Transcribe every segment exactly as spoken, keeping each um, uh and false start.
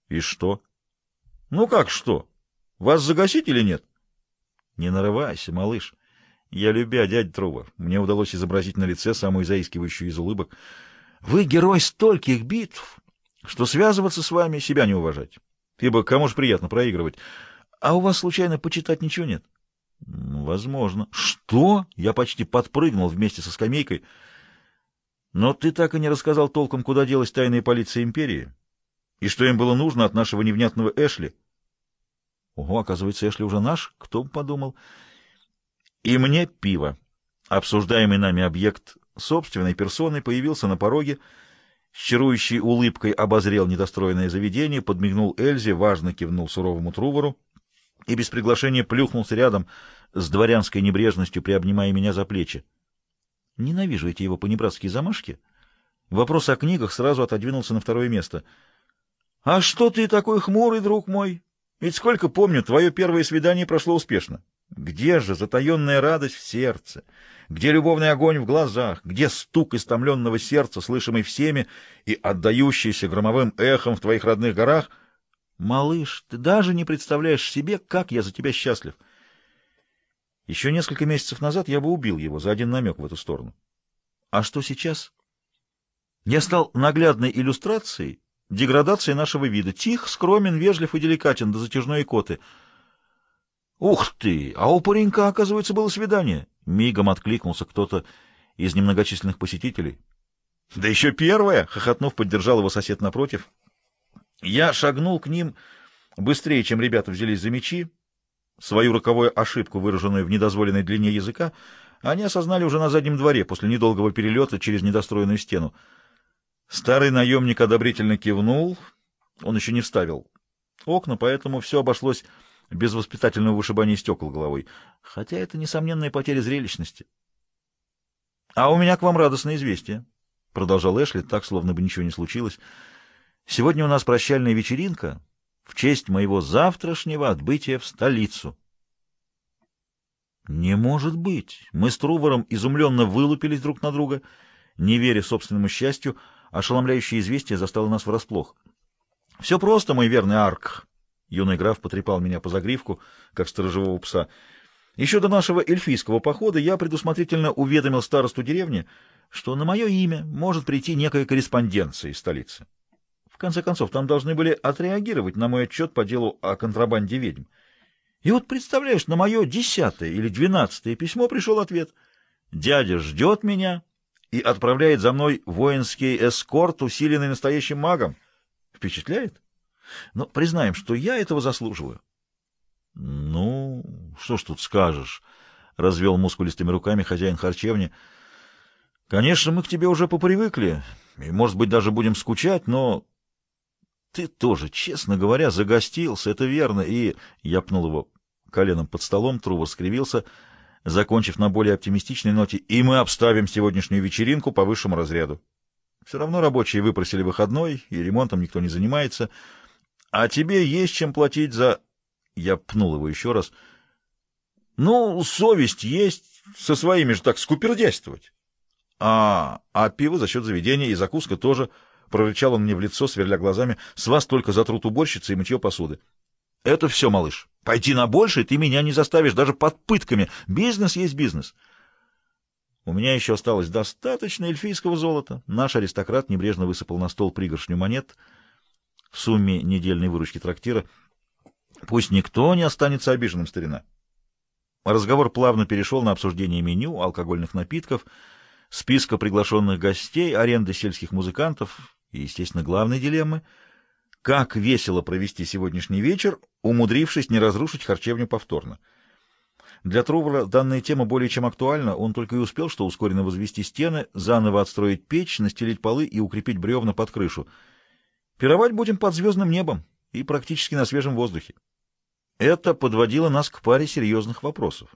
И что? Ну как что? Вас загасить или нет? Не нарывайся, малыш. Я любя, дядя Трувор. Мне удалось изобразить на лице самую заискивающую из улыбок. Вы герой стольких битв, что связываться с вами — себя не уважать. Ибо кому ж приятно проигрывать. А у вас, случайно, почитать ничего нет? Возможно. Что? Я почти подпрыгнул вместе со скамейкой. Но ты так и не рассказал толком, куда делась тайная полиция империи, и что им было нужно от нашего невнятного Эшли. Ого, оказывается, Эшли уже наш? Кто бы подумал. И мне пиво. Обсуждаемый нами объект собственной персоной появился на пороге, с чарующей улыбкой обозрел недостроенное заведение, подмигнул Эльзе, важно кивнул суровому Трувору и без приглашения плюхнулся рядом с дворянской небрежностью, приобнимая меня за плечи. Ненавижу эти его понебратские замашки. Вопрос о книгах сразу отодвинулся на второе место. — А что ты такой хмурый, друг мой? Ведь, сколько помню, твое первое свидание прошло успешно. Где же затаенная радость в сердце? Где любовный огонь в глазах? Где стук истомленного сердца, слышимый всеми и отдающийся громовым эхом в твоих родных горах? Малыш, ты даже не представляешь себе, как я за тебя счастлив. Еще несколько месяцев назад я бы убил его за один намек в эту сторону. А что сейчас? Я стал наглядной иллюстрацией деградации нашего вида. Тих, скромен, вежлив и деликатен до затяжной икоты. Ух ты! А у паренька, оказывается, было свидание. Мигом откликнулся кто-то из немногочисленных посетителей. Да еще первое! Хохотнув, поддержал его сосед напротив. Я шагнул к ним быстрее, чем ребята взялись за мечи. Свою роковую ошибку, выраженную в недозволенной длине языка, они осознали уже на заднем дворе, после недолгого перелета через недостроенную стену. Старый наемник одобрительно кивнул, он еще не вставил окна, поэтому все обошлось без воспитательного вышибания стекол головой, хотя это несомненная потеря зрелищности. — А у меня к вам радостное известие, — продолжал Эшли, так, словно бы ничего не случилось. — Сегодня у нас прощальная вечеринка в честь моего завтрашнего отбытия в столицу. Не может быть! Мы с Трувором изумленно вылупились друг на друга, не веря собственному счастью. Ошеломляющее известие застало нас врасплох. — Все просто, мой верный Арк. Юный граф потрепал меня по загривку, как сторожевого пса. Еще до нашего эльфийского похода я предусмотрительно уведомил старосту деревни, что на мое имя может прийти некая корреспонденция из столицы. В конце концов, там должны были отреагировать на мой отчет по делу о контрабанде ведьм. И вот, представляешь, на мое десятое или двенадцатое письмо пришел ответ. Дядя ждет меня и отправляет за мной воинский эскорт, усиленный настоящим магом. Впечатляет? Но признаем, что я этого заслуживаю. — Ну, что ж тут скажешь, — развел мускулистыми руками хозяин харчевни. — Конечно, мы к тебе уже попривыкли, и, может быть, даже будем скучать, но ты тоже, честно говоря, загостился, это верно, и... Я пнул его коленом под столом, Трувор скривился, закончив на более оптимистичной ноте, и мы обставим сегодняшнюю вечеринку по высшему разряду. Все равно рабочие выпросили выходной, и ремонтом никто не занимается. А тебе есть чем платить за... Я пнул его еще раз. Ну, совесть есть, со своими же так скупердяйствовать. А, а пиво за счет заведения и закуска тоже, прорычал он мне в лицо, сверля глазами. С вас только за труд уборщицы и мытье посуды. Это все, малыш. Пойти на большее ты меня не заставишь, даже под пытками. Бизнес есть бизнес. У меня еще осталось достаточно эльфийского золота. Наш аристократ небрежно высыпал на стол пригоршню монет в сумме недельной выручки трактира. Пусть никто не останется обиженным, старина. Разговор плавно перешел на обсуждение меню, алкогольных напитков, списка приглашенных гостей, аренды сельских музыкантов и, естественно, главной дилеммы — как весело провести сегодняшний вечер, умудрившись не разрушить харчевню повторно. Для Трувора данная тема более чем актуальна, он только и успел что ускоренно возвести стены, заново отстроить печь, настелить полы и укрепить бревна под крышу. Пировать будем под звездным небом и практически на свежем воздухе. Это подводило нас к паре серьезных вопросов.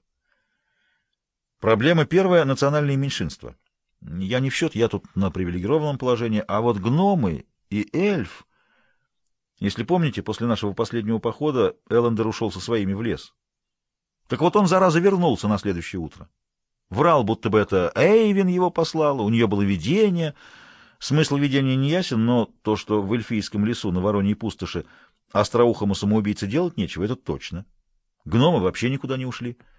Проблема первая — национальные меньшинства. Я не в счет, я тут на привилегированном положении, а вот гномы и эльф... Если помните, после нашего последнего похода Эллендер ушел со своими в лес. Так вот он, зараза, вернулся на следующее утро. Врал, будто бы это Эйвин его послала, у нее было видение, Смысл видения не ясен, но то, что в эльфийском лесу на Вороньей пустоши остроухому самоубийце делать нечего, это точно. Гномы вообще никуда не ушли.